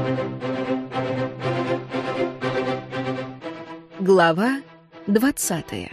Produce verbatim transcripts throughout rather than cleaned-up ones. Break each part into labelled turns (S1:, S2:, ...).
S1: Глава двадцатая.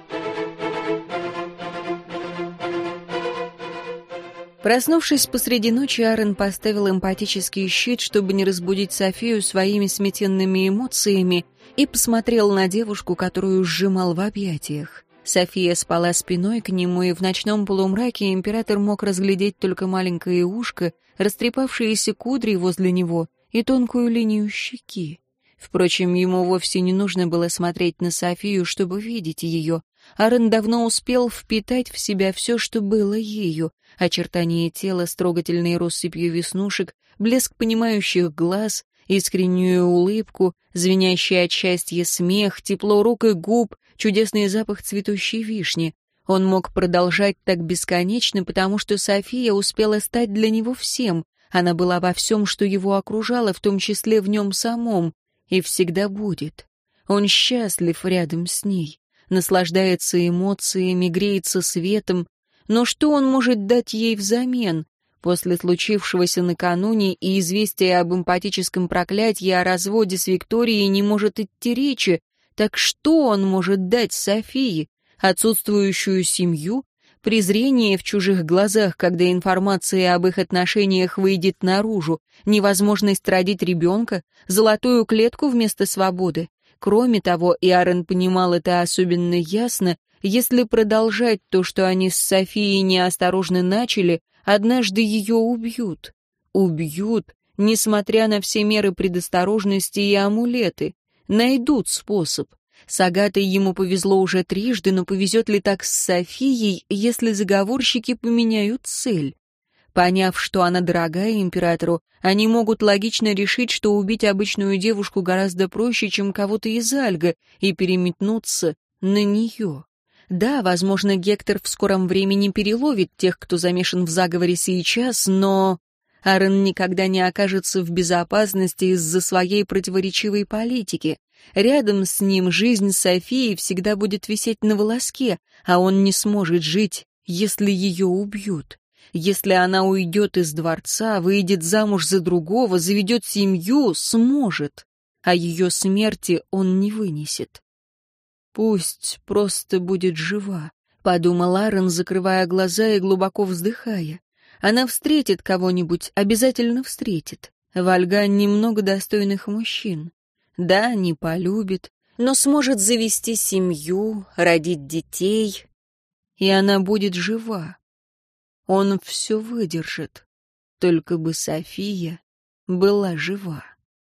S1: Проснувшись посреди ночи, Аарон поставил эмпатический щит, чтобы не разбудить Софию своими сметенными эмоциями, и посмотрел на девушку, которую сжимал в объятиях. София спала спиной к нему, и в ночном полумраке император мог разглядеть только маленькое ушко, растрепавшиеся кудри возле него и тонкую линию щеки. Впрочем, ему вовсе не нужно было смотреть на Софию, чтобы видеть ее. Аарон давно успел впитать в себя все, что было ею: очертания тела с трогательной россыпью веснушек, блеск понимающих глаз, искреннюю улыбку, звенящий от счастья смех, тепло рук и губ, чудесный запах цветущей вишни. Он мог продолжать так бесконечно, потому что София успела стать для него всем. Она была во всем, что его окружало, в том числе в нем самом, и всегда будет. Он счастлив рядом с ней, наслаждается эмоциями, греется светом. Но что он может дать ей взамен? После случившегося накануне и известия об эмпатическом проклятии о разводе с Викторией не может идти речи. Так что он может дать Софии? Отсутствующую семью? Презрение в чужих глазах, когда информация об их отношениях выйдет наружу? Невозможность родить ребенка? Золотую клетку вместо свободы? Кроме того, и Аарон понимал это особенно ясно, если продолжать то, что они с Софией неосторожно начали, однажды ее убьют. Убьют, несмотря на все меры предосторожности и амулеты. Найдут способ. С Агатой ему повезло уже трижды, но повезет ли так с Софией, если заговорщики поменяют цель? Поняв, что она дорогая императору, они могут логично решить, что убить обычную девушку гораздо проще, чем кого-то из Альга, и переметнуться на нее. Да, возможно, Гектор в скором времени переловит тех, кто замешан в заговоре сейчас, но Аарон никогда не окажется в безопасности из-за своей противоречивой политики. Рядом с ним жизнь Софии всегда будет висеть на волоске, а он не сможет жить, если ее убьют. Если она уйдет из дворца, выйдет замуж за другого, заведет семью, сможет, а ее смерти он не вынесет. «Пусть просто будет жива», — подумал Аарон, закрывая глаза и глубоко вздыхая. «Она встретит кого-нибудь, обязательно встретит. В Альган немного достойных мужчин. Да, не полюбит, но сможет завести семью, родить детей, и она будет жива. Он все выдержит, только бы София была жива».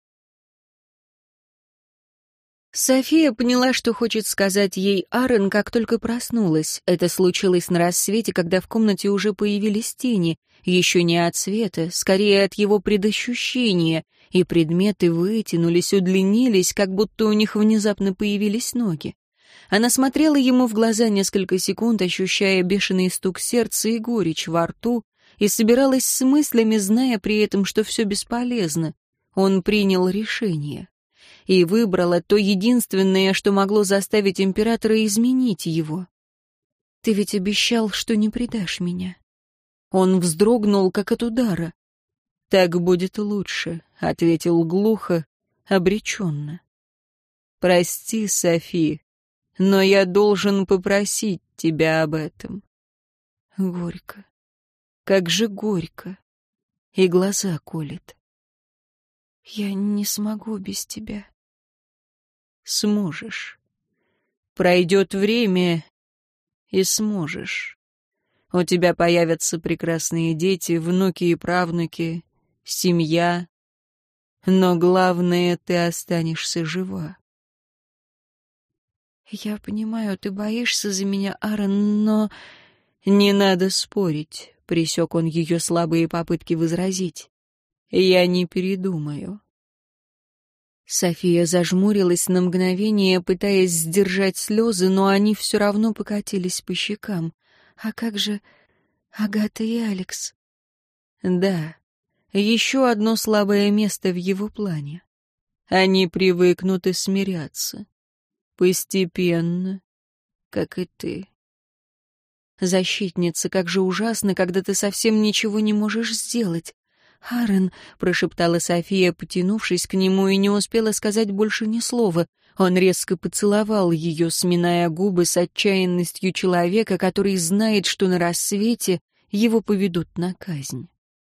S1: София поняла, что хочет сказать ей Аарон, как только проснулась. Это случилось на рассвете, когда в комнате уже появились тени, еще не от света, скорее от его предощущения, и предметы вытянулись, удлинились, как будто у них внезапно появились ноги. Она смотрела ему в глаза несколько секунд, ощущая бешеный стук сердца и горечь во рту, и собиралась с мыслями, зная при этом, что все бесполезно. Он принял решение. И выбрала то единственное, что могло заставить императора изменить его. «Ты ведь обещал, что не предашь меня». Он вздрогнул, как от удара. «Так будет лучше», — ответил глухо, обреченно. «Прости, Софи, но я должен попросить тебя об этом». Горько. Как же горько. И глаза колет. «Я не смогу без тебя». Сможешь. Пройдет время, и сможешь. У тебя появятся прекрасные дети, внуки и правнуки, семья. Но главное, ты останешься жива. Я понимаю, ты боишься за меня, Аарон, но... Не надо спорить, пресек он ее слабые попытки возразить. Я не передумаю. София зажмурилась на мгновение, пытаясь сдержать слезы, но они все равно покатились по щекам. «А как же Агата и Алекс?» «Да, еще одно слабое место в его плане. Они привыкнут и смирятся. Постепенно, как и ты». «Защитница, как же ужасно, когда ты совсем ничего не можешь сделать». «Аарон», — прошептала София, потянувшись к нему, и не успела сказать больше ни слова. Он резко поцеловал ее, сминая губы с отчаянностью человека, который знает, что на рассвете его поведут на казнь.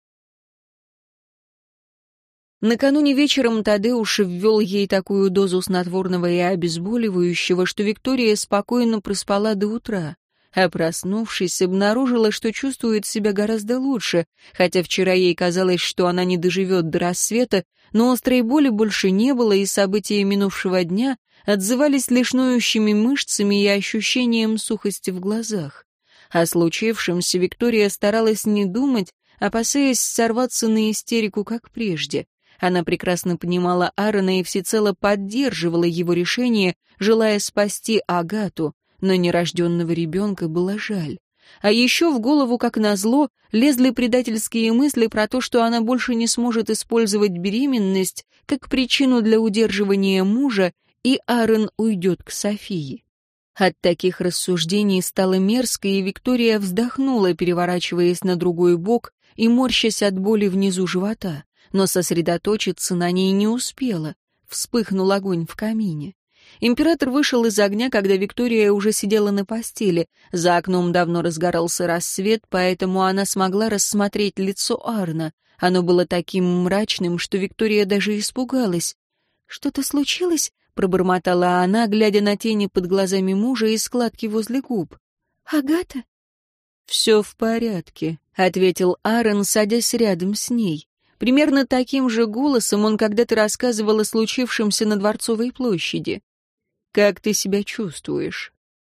S1: Накануне вечером Тадеуш ввел ей такую дозу снотворного и обезболивающего, что Виктория спокойно проспала до утра. А проснувшись, обнаружила, что чувствует себя гораздо лучше, хотя вчера ей казалось, что она не доживет до рассвета, но острой боли больше не было, и события минувшего дня отзывались лишь ноющими мышцами и ощущением сухости в глазах. О случившемся Виктория старалась не думать, опасаясь сорваться на истерику, как прежде. Она прекрасно понимала Аарона и всецело поддерживала его решение, желая спасти Агату, но нерожденного ребенка было жаль. А еще в голову, как назло, лезли предательские мысли про то, что она больше не сможет использовать беременность как причину для удерживания мужа, и Аарон уйдет к Софии. От таких рассуждений стало мерзко, и Виктория вздохнула, переворачиваясь на другой бок и морщась от боли внизу живота, но сосредоточиться на ней не успела. Вспыхнул огонь в камине. Император вышел из огня, когда Виктория уже сидела на постели. За окном давно разгорался рассвет, поэтому она смогла рассмотреть лицо Аарона. Оно было таким мрачным, что Виктория даже испугалась. «Что-то случилось?» — пробормотала она, глядя на тени под глазами мужа и складки возле губ. «Агата?» «Все в порядке», — ответил Аарон, садясь рядом с ней. Примерно таким же голосом он когда-то рассказывал о случившемся на Дворцовой площади. «Как ты себя чувствуешь?»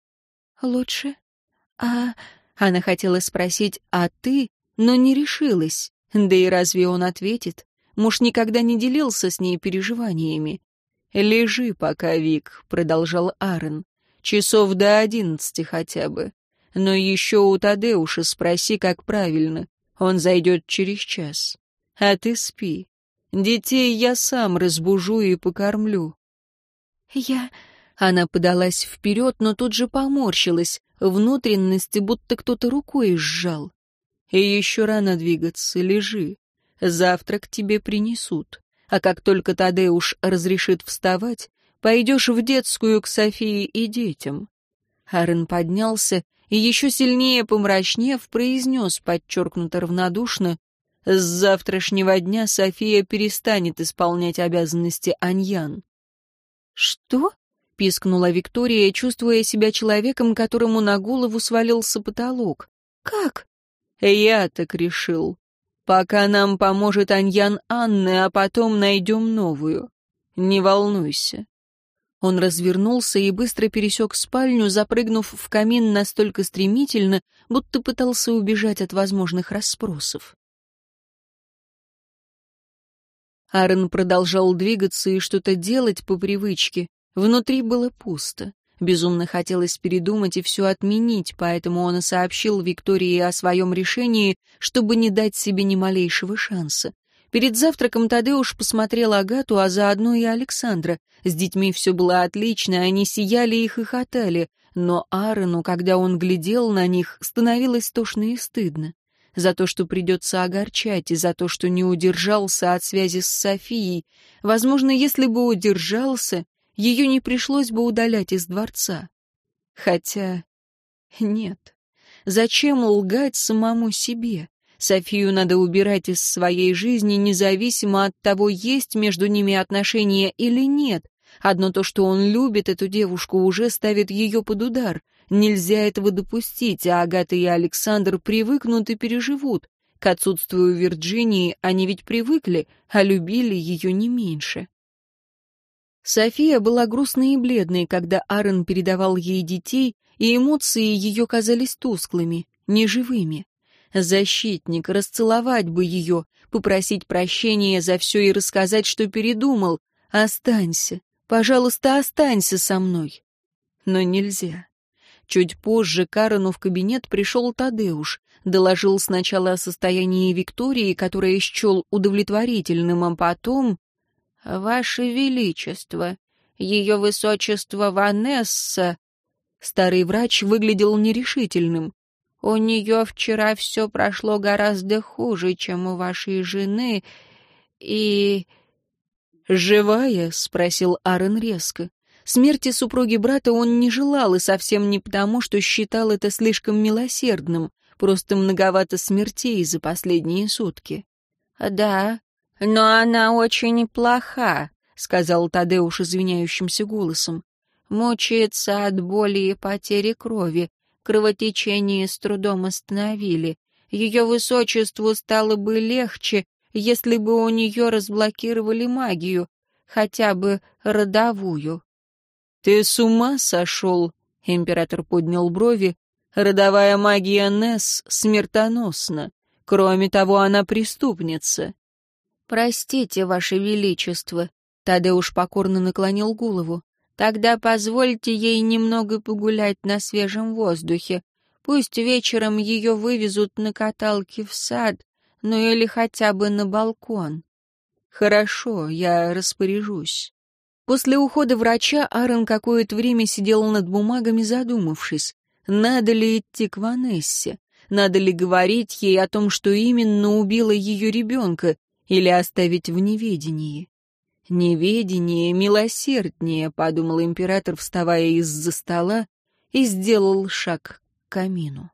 S1: «Лучше. А...» Она хотела спросить «а ты?», но не решилась. Да и разве он ответит? Муж никогда не делился с ней переживаниями. «Лежи пока, Вик», — продолжал Аарон. «Часов до одиннадцати хотя бы. Но еще у Тадеуша спроси, как правильно. Он зайдет через час. А ты спи. Детей я сам разбужу и покормлю». «Я...» Она подалась вперед, но тут же поморщилась, внутренности будто кто-то рукой сжал. «И еще рано двигаться, лежи. Завтрак тебе принесут. А как только Тадеуш разрешит вставать, пойдешь в детскую к Софии и детям». Аарон поднялся и, еще сильнее помрачнев, произнес подчеркнуто равнодушно: «С завтрашнего дня София перестанет исполнять обязанности Аньян». «Что?» — пискнула Виктория, чувствуя себя человеком, которому на голову свалился потолок. «Как?» «Я так решил. Пока нам поможет Аньян Анны, а потом найдем новую. Не волнуйся». Он развернулся и быстро пересек спальню, запрыгнув в камин настолько стремительно, будто пытался убежать от возможных расспросов. Аарон продолжал двигаться и что-то делать по привычке. Внутри было пусто. Безумно хотелось передумать и все отменить, поэтому он и сообщил Виктории о своем решении, чтобы не дать себе ни малейшего шанса. Перед завтраком Тадеуш посмотрел Агату, а заодно и Александра. С детьми все было отлично, они сияли и хохотали, но Аарону, когда он глядел на них, становилось тошно и стыдно. За то, что придется огорчать, и за то, что не удержался от связи с Софией. Возможно, если бы удержался, ее не пришлось бы удалять из дворца. Хотя... нет. Зачем лгать самому себе? Софию надо убирать из своей жизни, независимо от того, есть между ними отношения или нет. Одно то, что он любит эту девушку, уже ставит ее под удар. Нельзя этого допустить, а Агата и Александр привыкнут и переживут. К отсутствию Вирджинии они ведь привыкли, а любили ее не меньше. София была грустной и бледной, когда Аарон передавал ей детей, и эмоции ее казались тусклыми, неживыми. Защитник, расцеловать бы ее, попросить прощения за все и рассказать, что передумал. «Останься, пожалуйста, останься со мной». Но нельзя. Чуть позже к Аарону в кабинет пришел Тадеуш, доложил сначала о состоянии Виктории, которое счел удовлетворительным, а потом... «Ваше Величество, ее высочество Ванесса...» Старый врач выглядел нерешительным. У нее вчера все прошло гораздо хуже, чем у вашей жены, и...» «Живая?» — спросил Аарон резко. Смерти супруги брата он не желал, и совсем не потому, что считал это слишком милосердным, просто многовато смертей за последние сутки. «Да, но она очень плоха», — сказал Тадеуш извиняющимся голосом. «Мучается от боли и потери крови. Кровотечение с трудом остановили. Ее высочеству стало бы легче, если бы у нее разблокировали магию, хотя бы родовую». «Ты с ума сошел?» — император поднял брови. «Родовая магия Несс смертоносна. Кроме того, она преступница». «Простите, Ваше Величество», — Тадеуш покорно наклонил голову. «Тогда позвольте ей немного погулять на свежем воздухе. Пусть вечером ее вывезут на каталке в сад, ну или хотя бы на балкон». «Хорошо, я распоряжусь». После ухода врача Аарон какое-то время сидел над бумагами, задумавшись, надо ли идти к Ванессе, надо ли говорить ей о том, что именно убило ее ребенка, или оставить в неведении. «Неведение милосерднее», — подумал император, вставая из-за стола, и сделал шаг к камину.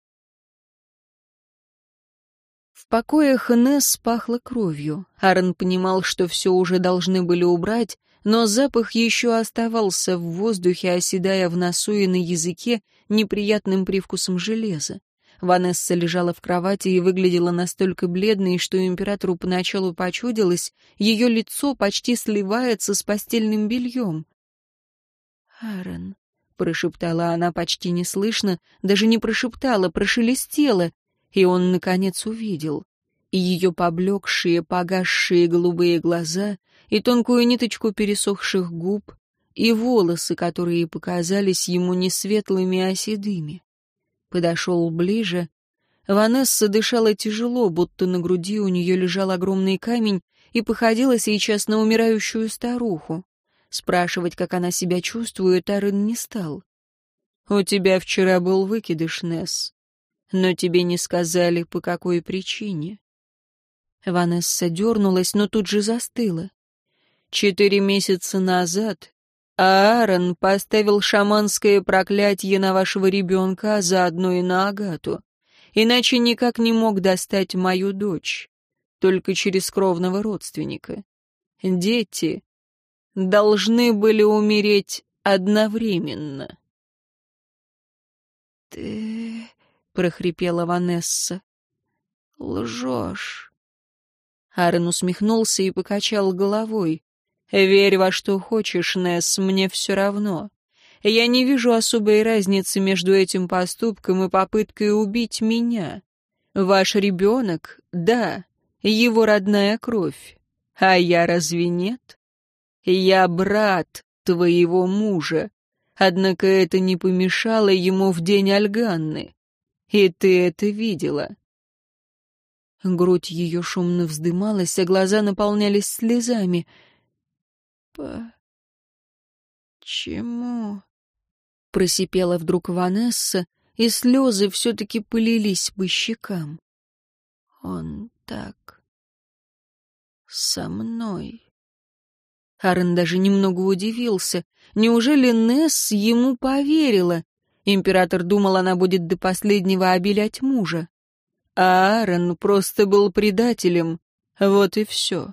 S1: В покоях Несс пахло кровью. Аарон понимал, что все уже должны были убрать, но запах еще оставался в воздухе, оседая в носу и на языке неприятным привкусом железа. Ванесса лежала в кровати и выглядела настолько бледной, что императору поначалу почудилось, ее лицо почти сливается с постельным бельем. «Аарон», — прошептала она почти неслышно, даже не прошептала, прошелестела, и он, наконец, увидел. И ее поблекшие, погасшие голубые глаза, и тонкую ниточку пересохших губ, и волосы, которые показались ему не светлыми, а седыми. Подошел ближе. Ванесса дышала тяжело, будто на груди у нее лежал огромный камень, и походила сейчас на умирающую старуху. Спрашивать, как она себя чувствует, Аарон не стал. «У тебя вчера был выкидыш, Несс, но тебе не сказали, по какой причине». Ванесса дернулась, но тут же застыла. Четыре месяца назад Аарон поставил шаманское проклятие на вашего ребенка, а заодно и на Агату. Иначе никак не мог достать мою дочь, только через кровного родственника. Дети должны были умереть одновременно. «Ты...» — прохрипела Ванесса. «Лжешь». Аарон усмехнулся и покачал головой. «Верь во что хочешь, Несс, мне все равно. Я не вижу особой разницы между этим поступком и попыткой убить меня. Ваш ребенок, да, его родная кровь. А я разве нет? Я брат твоего мужа. Однако это не помешало ему в день Альганны. И ты это видела». Грудь ее шумно вздымалась, а глаза наполнялись слезами. «Почему?» — просипела вдруг Ванесса, и слезы все-таки полились по щекам. «Он так... со мной...» Аарон даже немного удивился. Неужели Несс ему поверила? Император думал, она будет до последнего обелять мужа. А Аарон просто был предателем. Вот и все.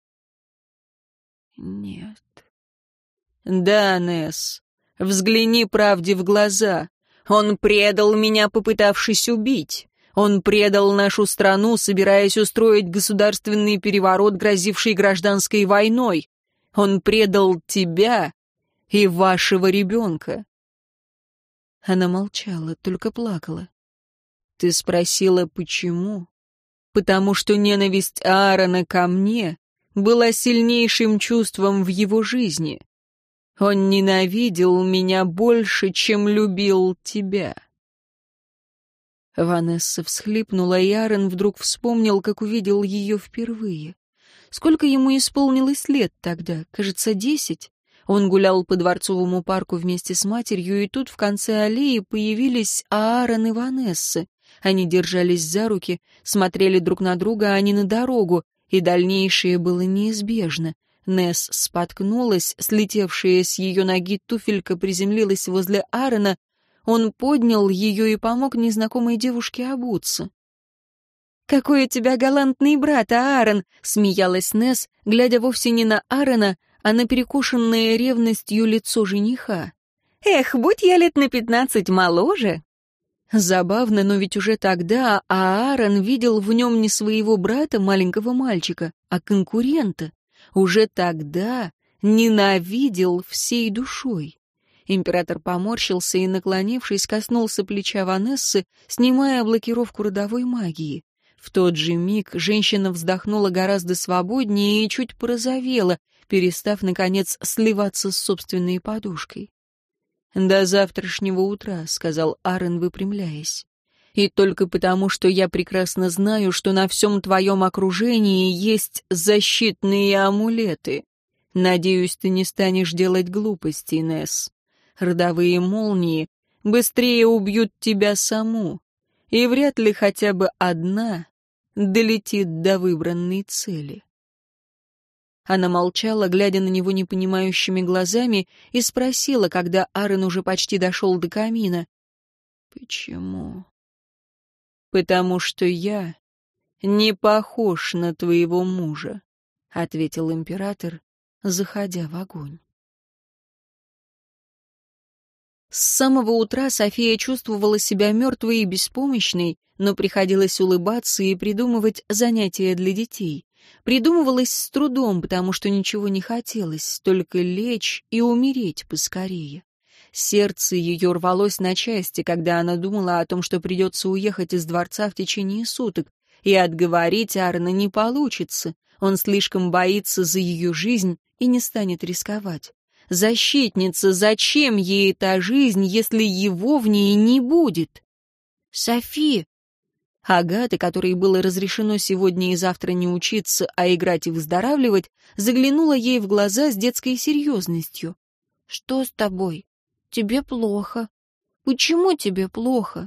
S1: «Нет». «Да, Несс, взгляни правде в глаза. Он предал меня, попытавшись убить. Он предал нашу страну, собираясь устроить государственный переворот, грозивший гражданской войной. Он предал тебя и вашего ребенка». Она молчала, только плакала. «Ты спросила, почему?» «Потому что ненависть Аарона ко мне была сильнейшим чувством в его жизни. Он ненавидел меня больше, чем любил тебя». Ванесса всхлипнула, и Аарон вдруг вспомнил, как увидел ее впервые. Сколько ему исполнилось лет тогда? Кажется, десять. Он гулял по Дворцовому парку вместе с матерью, и тут в конце аллеи появились Аарон и Ванесса. Они держались за руки, смотрели друг на друга, а не на дорогу, и дальнейшее было неизбежно. Несс споткнулась, слетевшая с ее ноги туфелька приземлилась возле Аарона. Он поднял ее и помог незнакомой девушке обуться. «Какой у тебя галантный брат, Аарон!» — смеялась Несс, глядя вовсе не на Аарона, а на перекошенное ревностью лицо жениха. «Эх, будь я лет на пятнадцать моложе!» Забавно, но ведь уже тогда Аарон видел в нем не своего брата, маленького мальчика, а конкурента. Уже тогда ненавидел всей душой. Император поморщился и, наклонившись, коснулся плеча Ванессы, снимая блокировку родовой магии. В тот же миг женщина вздохнула гораздо свободнее и чуть порозовела, перестав, наконец, сливаться с собственной подушкой. «До завтрашнего утра», — сказал Аарон, выпрямляясь. «И только потому, что я прекрасно знаю, что на всем твоем окружении есть защитные амулеты. Надеюсь, ты не станешь делать глупостей, Несс. Родовые молнии быстрее убьют тебя саму, и вряд ли хотя бы одна долетит до выбранной цели». Она молчала, глядя на него непонимающими глазами, и спросила, когда Аарон уже почти дошел до камина. «Почему?» «Потому что я не похож на твоего мужа», — ответил император, заходя в огонь. С самого утра София чувствовала себя мертвой и беспомощной, но приходилось улыбаться и придумывать занятия для детей. Придумывалось с трудом, потому что ничего не хотелось, только лечь и умереть поскорее. Сердце ее рвалось на части, когда она думала о том, что придется уехать из дворца в течение суток, и отговорить Аарона не получится. Он слишком боится за ее жизнь и не станет рисковать. Защитница, зачем ей эта жизнь, если его в ней не будет? «Софи!» Агата, которой было разрешено сегодня и завтра не учиться, а играть и выздоравливать, заглянула ей в глаза с детской серьезностью. «Что с тобой? Тебе плохо. Почему тебе плохо?»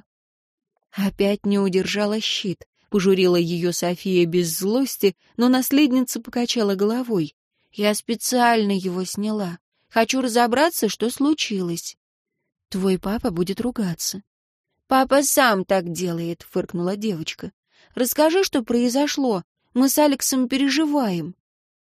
S1: Опять не удержала щит. Пожурила ее София без злости, но наследница покачала головой. «Я специально его сняла. Хочу разобраться, что случилось». «Твой папа будет ругаться». «Папа сам так делает», — фыркнула девочка. «Расскажи, что произошло. Мы с Алексом переживаем».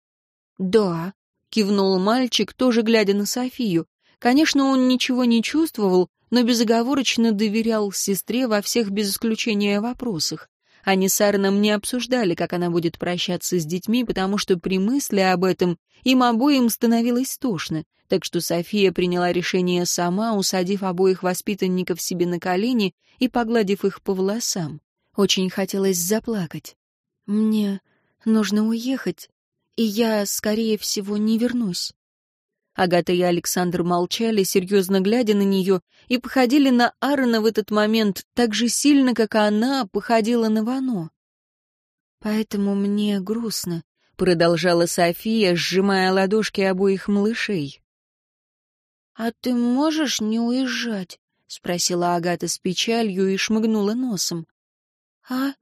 S1: «Да», — кивнул мальчик, тоже глядя на Софию. Конечно, он ничего не чувствовал, но безоговорочно доверял сестре во всех без исключения вопросах. Они с Аароном не обсуждали, как она будет прощаться с детьми, потому что при мысли об этом им обоим становилось тошно, так что София приняла решение сама, усадив обоих воспитанников себе на колени и погладив их по волосам. Очень хотелось заплакать. «Мне нужно уехать, и я, скорее всего, не вернусь». Агата и Александр молчали, серьезно глядя на нее, и походили на Аарона в этот момент так же сильно, как она походила на Вано. «Поэтому мне грустно», — продолжала София, сжимая ладошки обоих малышей. «А ты можешь не уезжать?» — спросила Агата с печалью и шмыгнула носом. «А?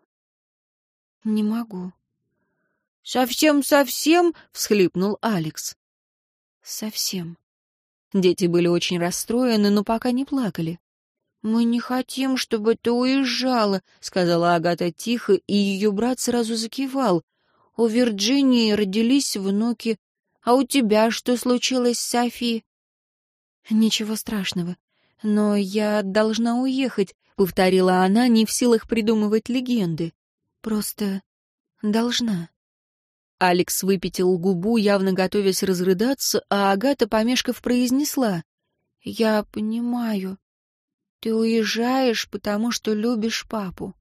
S1: Не могу». «Совсем-совсем?» — всхлипнул Алекс. «Совсем». Дети были очень расстроены, но пока не плакали. «Мы не хотим, чтобы ты уезжала», — сказала Агата тихо, и ее брат сразу закивал. «У Вирджинии родились внуки. А у тебя что случилось, Софи?» «Ничего страшного. Но я должна уехать», — повторила она, не в силах придумывать легенды. «Просто должна». Алекс выпятил губу, явно готовясь разрыдаться, а Агата, помешков, произнесла: «Я понимаю. Ты уезжаешь, потому что любишь папу».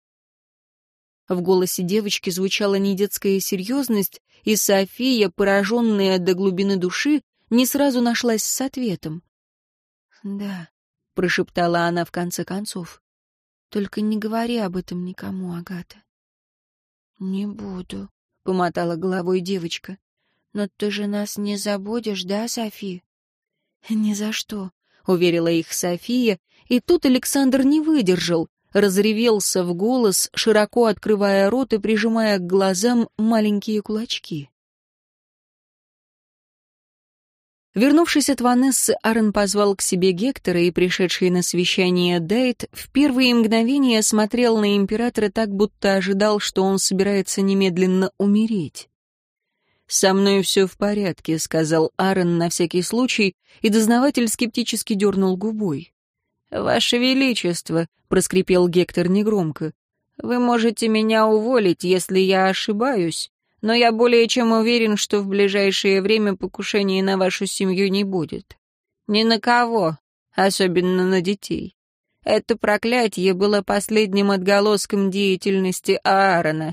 S1: В голосе девочки звучала недетская серьезность, и София, пораженная до глубины души, не сразу нашлась с ответом. «Да», — прошептала она в конце концов. «Только не говори об этом никому, Агата». «Не буду», — помотала головой девочка. «Но ты же нас не забудешь, да, Софи?» «Ни за что», — уверила их София, и тут Александр не выдержал, разревелся в голос, широко открывая рот и прижимая к глазам маленькие кулачки. Вернувшись от Ванессы, Аарон позвал к себе Гектора, и пришедший на совещание Дайт в первые мгновения смотрел на императора так, будто ожидал, что он собирается немедленно умереть. «Со мной все в порядке», — сказал Аарон на всякий случай, и дознаватель скептически дернул губой. «Ваше Величество», — проскрипел Гектор негромко, — «вы можете меня уволить, если я ошибаюсь, но я более чем уверен, что в ближайшее время покушения на вашу семью не будет. Ни на кого, особенно на детей. Это проклятие было последним отголоском деятельности Аарона».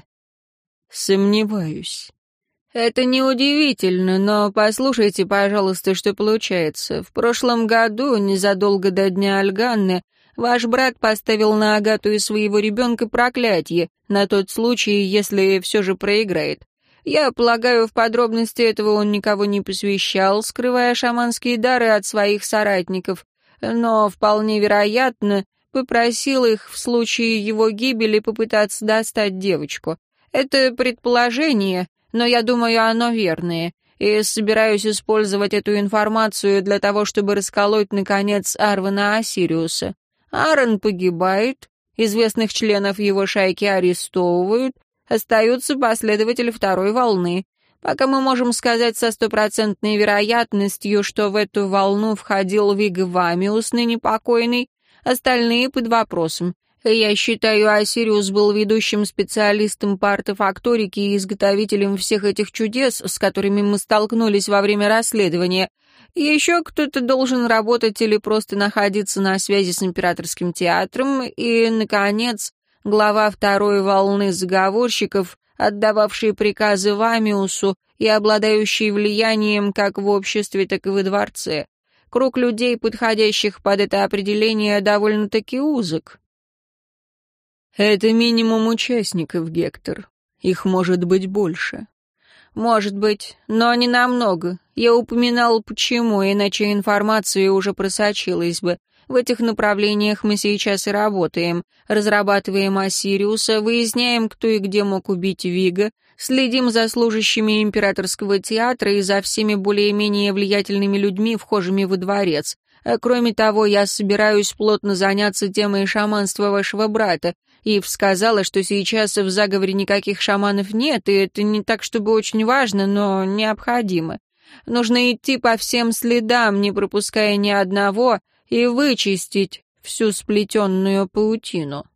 S1: «Сомневаюсь». «Это неудивительно, но послушайте, пожалуйста, что получается. В прошлом году, незадолго до Дня Альганны, ваш брат поставил на Агату и своего ребенка проклятие, на тот случай, если все же проиграет. Я полагаю, в подробности этого он никого не посвящал, скрывая шаманские дары от своих соратников, но, вполне вероятно, попросил их в случае его гибели попытаться достать девочку. Это предположение, но я думаю, оно верное, и собираюсь использовать эту информацию для того, чтобы расколоть, наконец, Арвана Осириуса. Аарон погибает, известных членов его шайки арестовывают, остаются последователи второй волны. Пока мы можем сказать со стопроцентной вероятностью, что в эту волну входил Вига Вамиус, ныне покойный, остальные под вопросом. Я считаю, Осириус был ведущим специалистом по артефакторике и изготовителем всех этих чудес, с которыми мы столкнулись во время расследования. Еще кто-то должен работать или просто находиться на связи с императорским театром. И, наконец, глава второй волны заговорщиков, отдававший приказы Вамиусу и обладающий влиянием как в обществе, так и во дворце. Круг людей, подходящих под это определение, довольно-таки узок. «Это минимум участников, Гектор. Их может быть больше». «Может быть, но не намного. Я упоминал, почему, иначе информация уже просочилась бы. В этих направлениях мы сейчас и работаем. Разрабатываем Осириуса, выясняем, кто и где мог убить Вига, следим за служащими императорского театра и за всеми более-менее влиятельными людьми, вхожими во дворец. Кроме того, я собираюсь плотно заняться темой шаманства вашего брата. Ив сказала, что сейчас в заговоре никаких шаманов нет, и это не так, чтобы очень важно, но необходимо. Нужно идти по всем следам, не пропуская ни одного, и вычистить всю сплетенную паутину».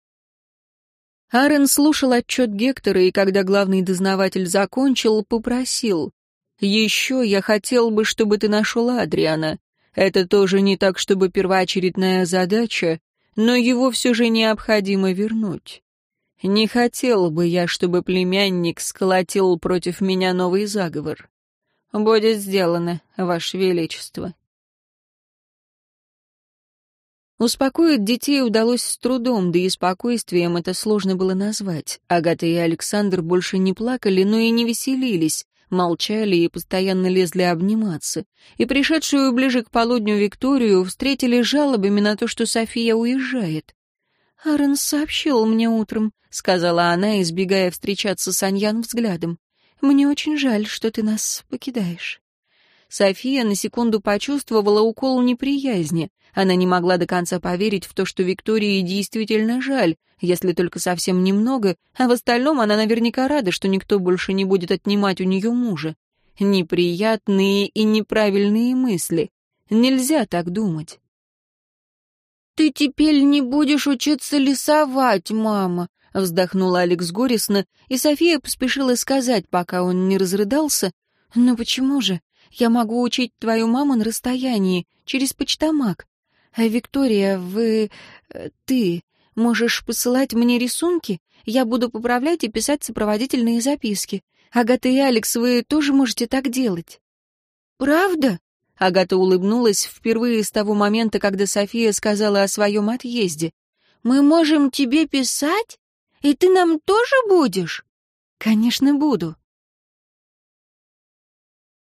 S1: Аарон слушал отчет Гектора, и когда главный дознаватель закончил, попросил: «Еще я хотел бы, чтобы ты нашел Адриана. Это тоже не так, чтобы первоочередная задача, но его все же необходимо вернуть. Не хотел бы я, чтобы племянник сколотил против меня новый заговор». «Будет сделано, Ваше Величество». Успокоить детей удалось с трудом, да и спокойствием это сложно было назвать. Агата и Александр больше не плакали, но и не веселились, молчали и постоянно лезли обниматься. И пришедшую ближе к полудню Викторию встретили жалобами на то, что София уезжает. «Аарон сообщил мне утром», — сказала она, избегая встречаться с Аньян взглядом. «Мне очень жаль, что ты нас покидаешь». София на секунду почувствовала укол неприязни. Она не могла до конца поверить в то, что Виктории действительно жаль, если только совсем немного, а в остальном она наверняка рада, что никто больше не будет отнимать у нее мужа. Неприятные и неправильные мысли. Нельзя так думать.
S2: «Ты теперь не будешь учиться лесовать, мама», — вздохнула Алекс горестно, и София поспешила сказать, пока он не разрыдался: «Но почему же? Я могу учить твою маму на расстоянии, через почтамак. А Виктория, вы... ты можешь посылать мне рисунки? Я буду поправлять и писать сопроводительные записки. Агата и Алекс, вы тоже можете так делать». «Правда?»
S1: Агата улыбнулась впервые с того момента, когда София сказала о своем отъезде.
S2: «Мы можем тебе писать? И ты нам тоже будешь?»
S1: «Конечно, буду.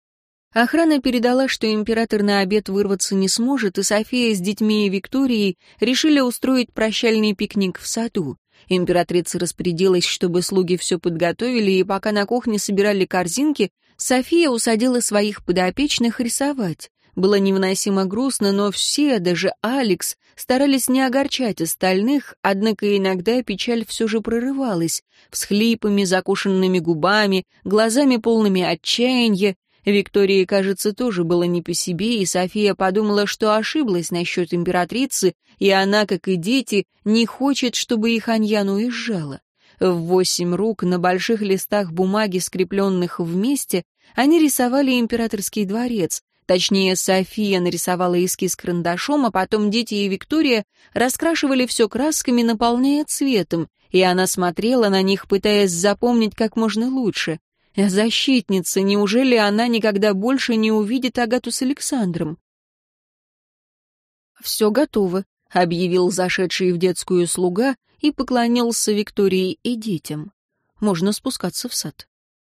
S1: Охрана передала, что император на обед вырваться не сможет, и София с детьми и Викторией решили устроить прощальный пикник в саду. Императрица распорядилась, чтобы слуги все подготовили, и пока на кухне собирали корзинки, София усадила своих подопечных рисовать. Было невыносимо грустно, но все, даже Алекс, старались не огорчать остальных, однако иногда печаль все же прорывалась, всхлипами, закушенными губами, глазами полными отчаяния. Виктории, кажется, тоже было не по себе, и София подумала, что ошиблась насчет императрицы, и она, как и дети, не хочет, чтобы их Аньян уезжала. В восемь рук на больших листах бумаги, скрепленных вместе, они рисовали императорский дворец. Точнее, София нарисовала эскиз карандашом, а потом дети и Виктория раскрашивали все красками, наполняя цветом, и она смотрела на них, пытаясь запомнить как можно лучше. Защитница, неужели она никогда больше не увидит Агату с Александром? «Все готово», — объявил зашедший в детскую слуга и поклонился Виктории и детям. «Можно спускаться в сад».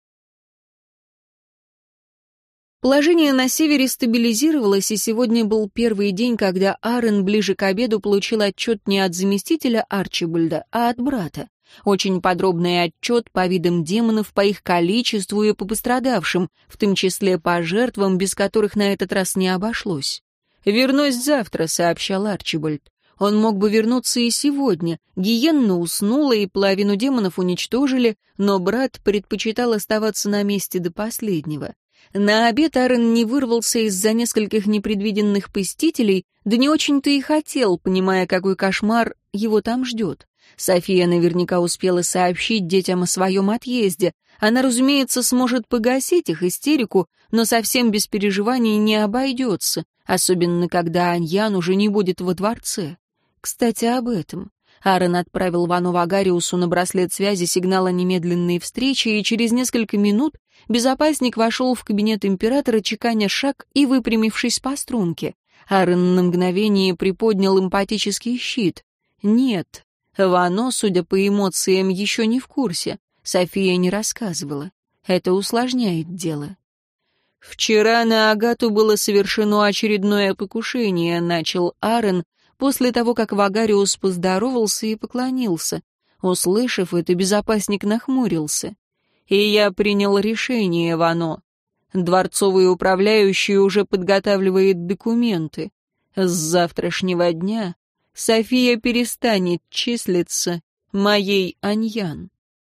S1: Положение на севере стабилизировалось, и сегодня был первый день, когда Аарон ближе к обеду получил отчет не от заместителя Арчибальда, а от брата. Очень подробный отчет по видам демонов, по их количеству и по пострадавшим, в том числе по жертвам, без которых на этот раз не обошлось. «Вернусь завтра», — сообщал Арчибальд. Он мог бы вернуться и сегодня. Гиенна уснула, и половину демонов уничтожили, но брат предпочитал оставаться на месте до последнего. На обед Аарон не вырвался из-за нескольких непредвиденных посетителей, да не очень-то и хотел, понимая, какой кошмар его там ждет. София наверняка успела сообщить детям о своем отъезде. Она, разумеется, сможет погасить их истерику, но совсем без переживаний не обойдется, особенно когда Аньян уже не будет во дворце. Кстати, об этом. Аарон отправил Вану Вагариусу на браслет связи сигнал о немедленной встрече, и через несколько минут безопасник вошел в кабинет императора, чеканя шаг и выпрямившись по струнке. Аарон на мгновение приподнял эмпатический щит. Нет, Вано, судя по эмоциям, еще не в курсе. София не рассказывала. Это усложняет дело. «Вчера на Агату было совершено очередное покушение», — начал Аарон, после того, как Вагариус поздоровался и поклонился. Услышав это, безопасник нахмурился. «И я принял решение, Вано. Дворцовый управляющий уже подготавливает документы. С завтрашнего дня София перестанет числиться моей Аньян».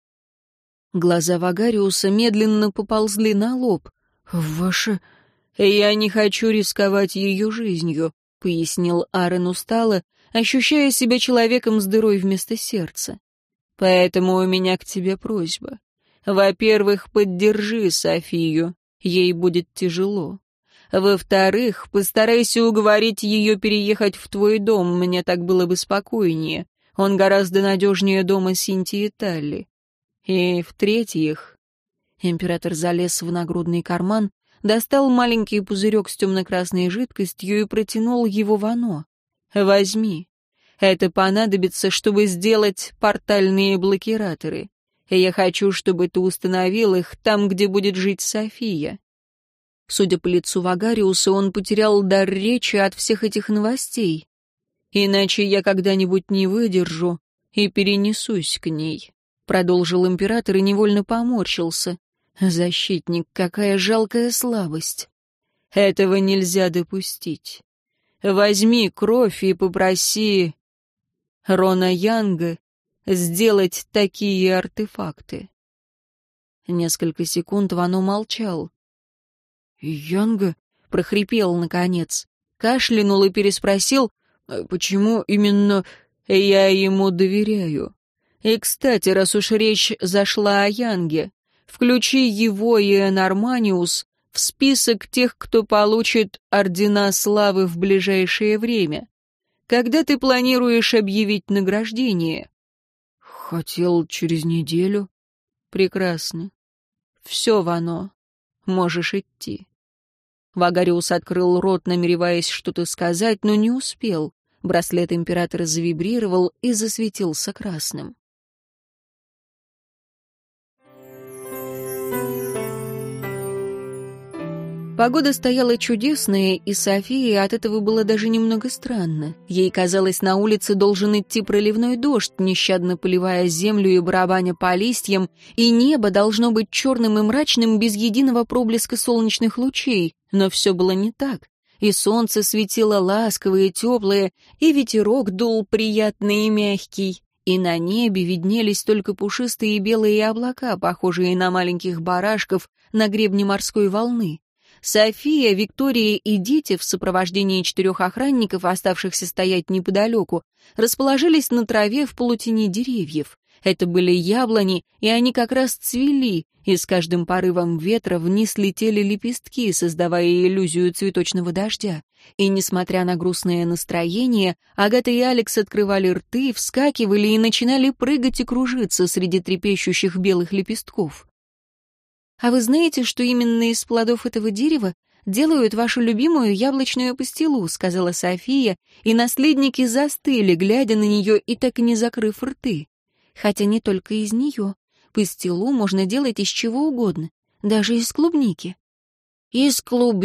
S1: Глаза Вагариуса медленно поползли на лоб. «Ваша...» «Я не хочу рисковать ее жизнью», — пояснил Аарон устало, ощущая себя человеком с дырой вместо сердца. «Поэтому у меня к тебе просьба. Во-первых, поддержи Софию, ей будет тяжело. Во-вторых, постарайся уговорить ее переехать в твой дом, мне так было бы спокойнее. Он гораздо надежнее дома Синтии Талли. И в-третьих...» Император залез в нагрудный карман, достал маленький пузырек с темно-красной жидкостью и протянул его Вано. «Возьми. Это понадобится, чтобы сделать портальные блокираторы. Я хочу, чтобы ты установил их там, где будет жить София». Судя по лицу Вагариуса, он потерял дар речи от всех этих новостей. «Иначе я когда-нибудь не выдержу и перенесусь к ней», — продолжил император и невольно поморщился. «Защитник, какая жалкая слабость. Этого нельзя допустить. Возьми кровь и попроси Рона Янга сделать такие артефакты». Несколько секунд Вано молчал. «Янга?» — прохрипел наконец. Кашлянул и переспросил, «Почему именно я ему доверяю? И, кстати, раз уж речь зашла о Янге, включи его и Энарманиус в список тех, кто получит ордена славы в ближайшее время. Когда ты планируешь объявить награждение?» «Хотел через неделю». «Прекрасно. Все, Вано, можешь идти». Вагариус открыл рот, намереваясь что-то сказать, но не успел. Браслет императора завибрировал и засветился красным. Погода стояла чудесная, и Софии от этого было даже немного странно. Ей казалось, на улице должен идти проливной дождь, нещадно поливая землю и барабаня по листьям, и небо должно быть черным и мрачным без единого проблеска солнечных лучей. Но все было не так. И солнце светило ласковое и теплое, и ветерок дул приятный и мягкий, и на небе виднелись только пушистые белые облака, похожие на маленьких барашков на гребне морской волны. София, Виктория и дети в сопровождении четырех охранников, оставшихся стоять неподалеку, расположились на траве в полутени деревьев. Это были яблони, и они как раз цвели, и с каждым порывом ветра вниз летели лепестки, создавая иллюзию цветочного дождя. И, несмотря на грустное настроение, Агата и Алекс открывали рты, вскакивали и начинали прыгать и кружиться среди трепещущих белых лепестков. «А вы знаете, что именно из плодов этого дерева делают вашу любимую яблочную пастилу?» — сказала София, и наследники застыли, глядя на нее и так и не закрыв рты. Хотя не только из нее. Пастилу можно делать из чего угодно, даже из клубники. «Из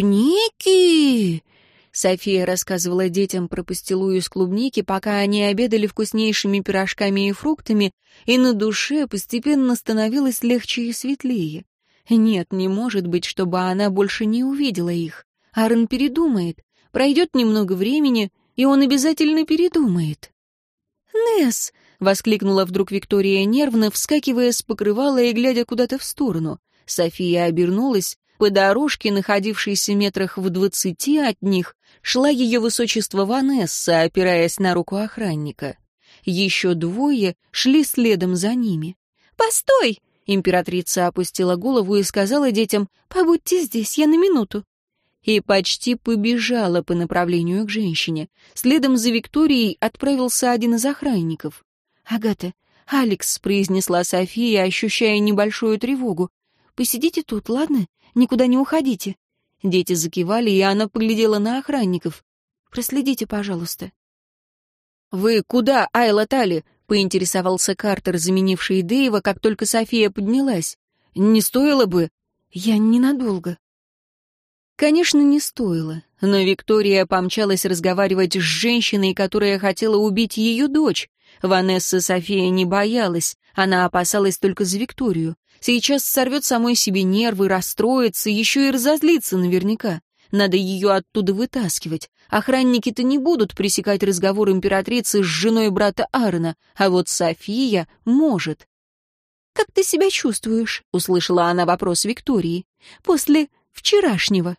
S1: клубники?» София рассказывала детям про пастилу из клубники, пока они обедали вкуснейшими пирожками и фруктами, и на душе постепенно становилось легче и светлее. Нет, не может быть, чтобы она больше не увидела их. Аарон передумает. Пройдет немного времени, и он обязательно передумает. «Несс!» — воскликнула вдруг Виктория нервно, вскакивая с покрывала и глядя куда-то в сторону. София обернулась. По дорожке, находившейся метрах в двадцати от них, шла ее высочество Ванесса, опираясь на руку охранника. Еще двое шли следом за ними. «Постой!» Императрица опустила голову и сказала детям: «Побудьте здесь, я на минуту». И почти побежала по направлению к женщине. Следом за Викторией отправился один из охранников. «Агата, Алекс», — произнесла София, ощущая небольшую тревогу. «Посидите тут, ладно? Никуда не уходите». Дети закивали, и она поглядела на охранников. «Проследите, пожалуйста». «Вы куда, Айла Тали?» — поинтересовался Картер, заменивший Дэйва, как только София поднялась. «Не стоило бы?» «Я ненадолго». Конечно, не стоило, но Виктория помчалась разговаривать с женщиной, которая хотела убить ее дочь. Ванесса София не боялась, она опасалась только за Викторию. Сейчас сорвет самой себе нервы, расстроится, еще и разозлится наверняка. Надо ее оттуда вытаскивать. Охранники-то не будут пресекать разговор императрицы с женой брата Аарона, а вот София может. «Как ты себя чувствуешь?» — услышала она вопрос Виктории. «После вчерашнего».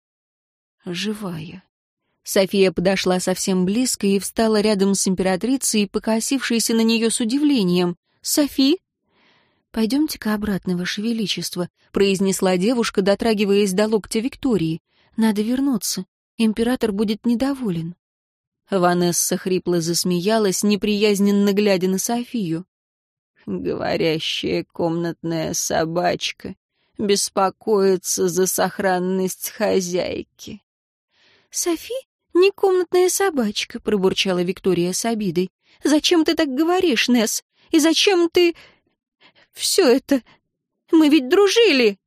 S1: «Живая». София подошла совсем близко и встала рядом с императрицей, покосившейся на нее с удивлением. «Софи?» «Пойдемте-ка обратно, Ваше Величество», — произнесла девушка, дотрагиваясь до локтя Виктории. «Надо вернуться. Император будет недоволен». Ванесса хрипло засмеялась, неприязненно глядя на Софию. «Говорящая комнатная собачка беспокоится за сохранность хозяйки». «Софи не комнатная собачка», — пробурчала Виктория с обидой. «Зачем ты так говоришь, Несс? И зачем ты... все это? Мы ведь дружили!»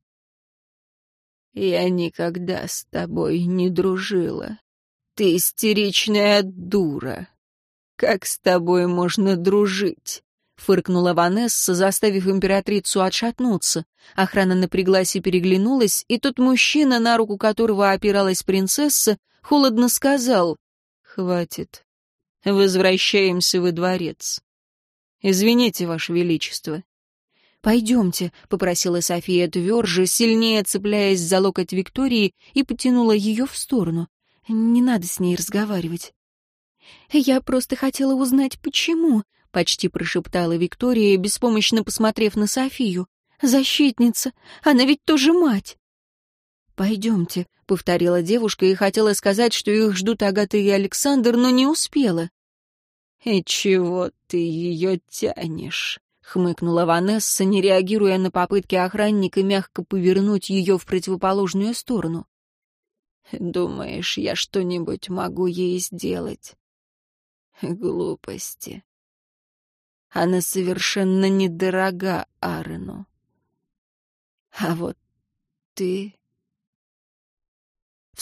S1: «Я никогда с тобой не дружила. Ты истеричная дура. Как с тобой можно дружить?» — фыркнула Ванесса, заставив императрицу отшатнуться. Охрана напряглась и переглянулась, и тот мужчина, на руку которого опиралась принцесса, холодно сказал: «Хватит. Возвращаемся во дворец. Извините, Ваше Величество». «Пойдемте», — попросила София тверже, сильнее цепляясь за локоть Виктории, и потянула ее в сторону. «Не надо с ней разговаривать». «Я просто хотела узнать, почему», — почти прошептала Виктория, беспомощно посмотрев на Софию. «Защитница! Она ведь тоже мать!» «Пойдемте», — повторила девушка и хотела сказать, что их ждут Агата и Александр, но не успела. «И чего ты ее тянешь?» — хмыкнула Ванесса, не реагируя на попытки охранника мягко повернуть ее в противоположную сторону. «Думаешь, я что-нибудь могу ей сделать?» «Глупости. Она совершенно недорога Аарону. А вот ты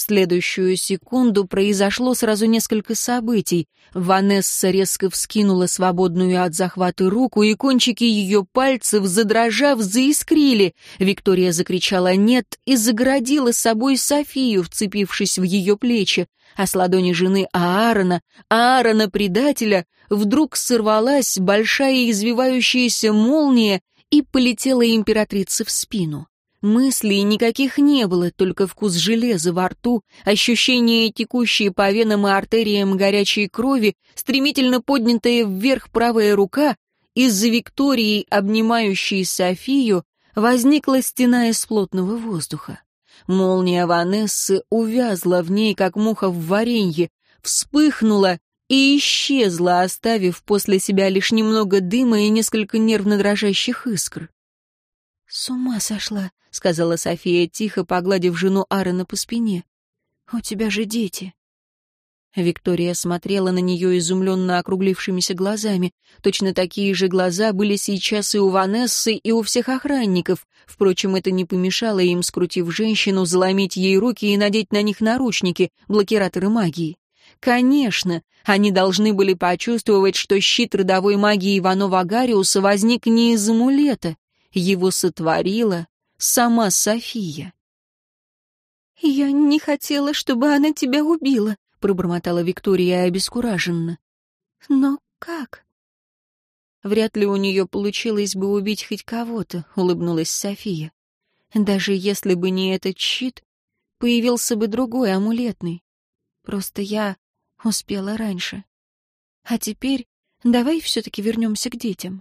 S1: следующую секунду произошло сразу несколько событий. Ванесса резко вскинула свободную от захвата руку, и кончики ее пальцев, задрожав, заискрили. Виктория закричала «нет» и загородила собой Софию, вцепившись в ее плечи. А с ладони жены Аарона, Аарона-предателя, вдруг сорвалась большая извивающаяся молния и полетела императрице в спину. Мыслей никаких не было, только вкус железа во рту, ощущение текущей по венам и артериям горячей крови, стремительно поднятая вверх правая рука, из-за Виктории, обнимающей Софию, возникла стена из плотного воздуха. Молния Ванессы увязла в ней, как муха в варенье, вспыхнула и исчезла, оставив после себя лишь немного дыма и несколько нервно дрожащих искр.
S2: «С ума сошла», — сказала София тихо, погладив жену Аарона по спине. «У тебя же дети».
S1: Виктория смотрела на нее изумленно округлившимися глазами. Точно такие же глаза были сейчас и у Ванессы, и у всех охранников. Впрочем, это не помешало им, скрутив женщину, заломить ей руки и надеть на них наручники, блокираторы магии. Конечно, они должны были почувствовать, что щит родовой магии Иванова-Гариуса возник не из амулета. Его сотворила сама София.
S2: «Я не хотела, чтобы она тебя убила», — пробормотала Виктория обескураженно. «Но как?»
S1: «Вряд ли у нее получилось бы убить хоть кого-то», — улыбнулась София. «Даже если бы не этот щит, появился бы другой, амулетный. Просто я успела раньше. А теперь давай все-таки вернемся к детям».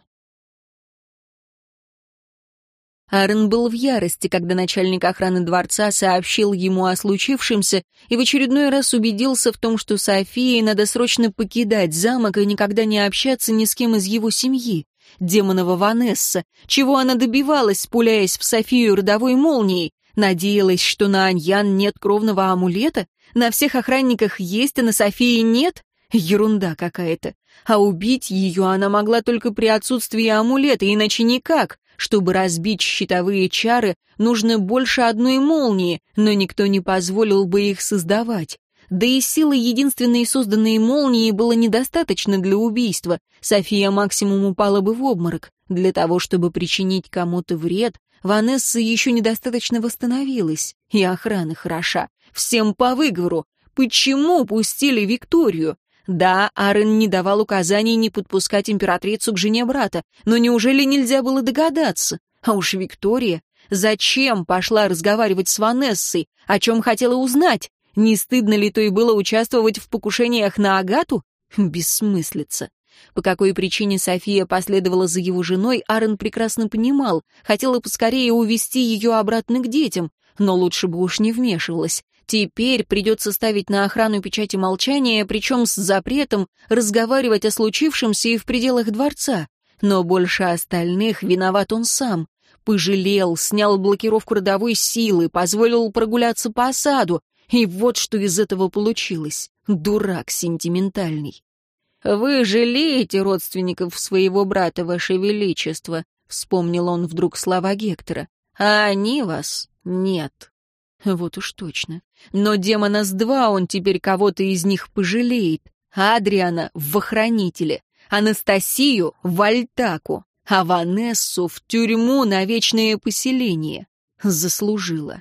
S1: Аарон был в ярости, когда начальник охраны дворца сообщил ему о случившемся и в очередной раз убедился в том, что Софии надо срочно покидать замок и никогда не общаться ни с кем из его семьи. Демонова Ванесса. Чего она добивалась, пуляясь в Софию родовой молнией? Надеялась, что на Аньян нет кровного амулета? На всех охранниках есть, а на Софии нет? Ерунда какая-то. А убить ее она могла только при отсутствии амулета, иначе никак. Чтобы разбить щитовые чары, нужно больше одной молнии, но никто не позволил бы их создавать. Да и силы единственной созданной молнии было недостаточно для убийства. София максимум упала бы в обморок. Для того, чтобы причинить кому-то вред, Ванесса еще недостаточно восстановилась. И охрана хороша. Всем по выговору. Почему пустили Викторию? Да, Аарон не давал указаний не подпускать императрицу к жене брата, но неужели нельзя было догадаться? А уж Виктория, зачем пошла разговаривать с Ванессой? О чем хотела узнать? Не стыдно ли то и было участвовать в покушениях на Агату? Бессмыслица. По какой причине София последовала за его женой, Аарон прекрасно понимал. Хотела поскорее увести ее обратно к детям, но лучше бы уж не вмешивалась. Теперь придется ставить на охрану печати молчания, причем с запретом разговаривать о случившемся и в пределах дворца. Но больше остальных виноват он сам. Пожалел, снял блокировку родовой силы, позволил прогуляться по саду. И вот что из этого получилось. Дурак сентиментальный. «Вы жалеете родственников своего брата, Ваше Величество», — вспомнил он вдруг слова Гектора. «А они вас нет». Вот уж точно. Но демона с два он теперь кого-то из них пожалеет. Адриана в охранителе, Анастасию в Альтаку, а Ванессу в тюрьму на вечное поселение. Заслужила.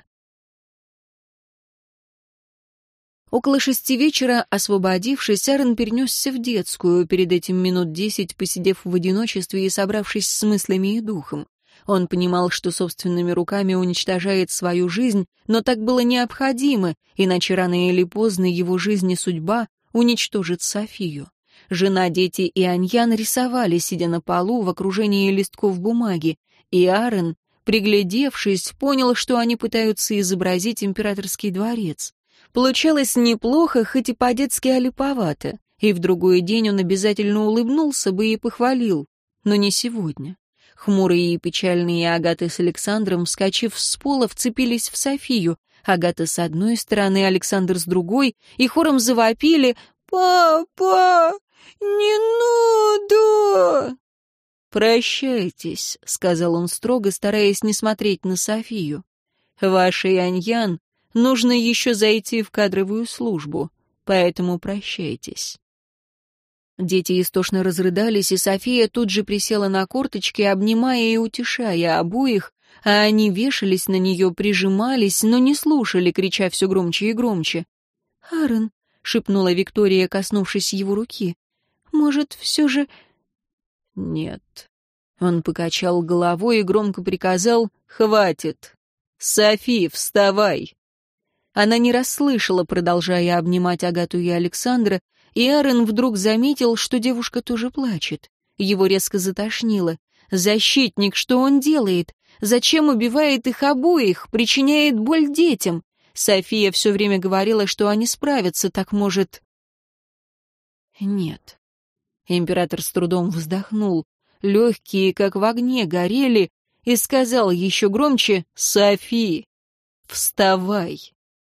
S1: Около шести вечера, освободившись, Аарон перенесся в детскую, перед этим минут десять посидев в одиночестве и собравшись с мыслями и духом. Он понимал, что собственными руками уничтожает свою жизнь, но так было необходимо, иначе рано или поздно его жизнь и судьба уничтожит Софию. Жена, дети и Аньян рисовали, сидя на полу в окружении листков бумаги, и Аарон, приглядевшись, понял, что они пытаются изобразить императорский дворец. Получалось неплохо, хоть и по-детски олиповато, и в другой день он обязательно улыбнулся бы и похвалил, но не сегодня. Хмурые и печальные Агата с Александром, вскочив с пола, вцепились в Софию. Агата с одной стороны, Александр с другой, и хором завопили «Папа, не надо!» «Прощайтесь», — сказал он строго, стараясь не смотреть на Софию. «Вашей Аньян Нужно еще зайти в кадровую службу, поэтому прощайтесь». Дети истошно разрыдались, и София тут же присела на корточки, обнимая и утешая обоих, а они вешались на нее, прижимались, но не слушали, крича все громче и громче. «Аарон», — шепнула Виктория, коснувшись его руки, — «может, все же...» «Нет». Он покачал головой и громко приказал: «Хватит! Софи, вставай!» Она не расслышала, продолжая обнимать Агату и Александра, и Аарон вдруг заметил, что девушка тоже плачет. Его резко затошнило. «Защитник, что он делает? Зачем убивает их обоих, причиняет боль детям?» София все время говорила, что они справятся, так может... Нет. Император с трудом вздохнул. Легкие, как в огне, горели, и сказал еще громче: «Софи, вставай!»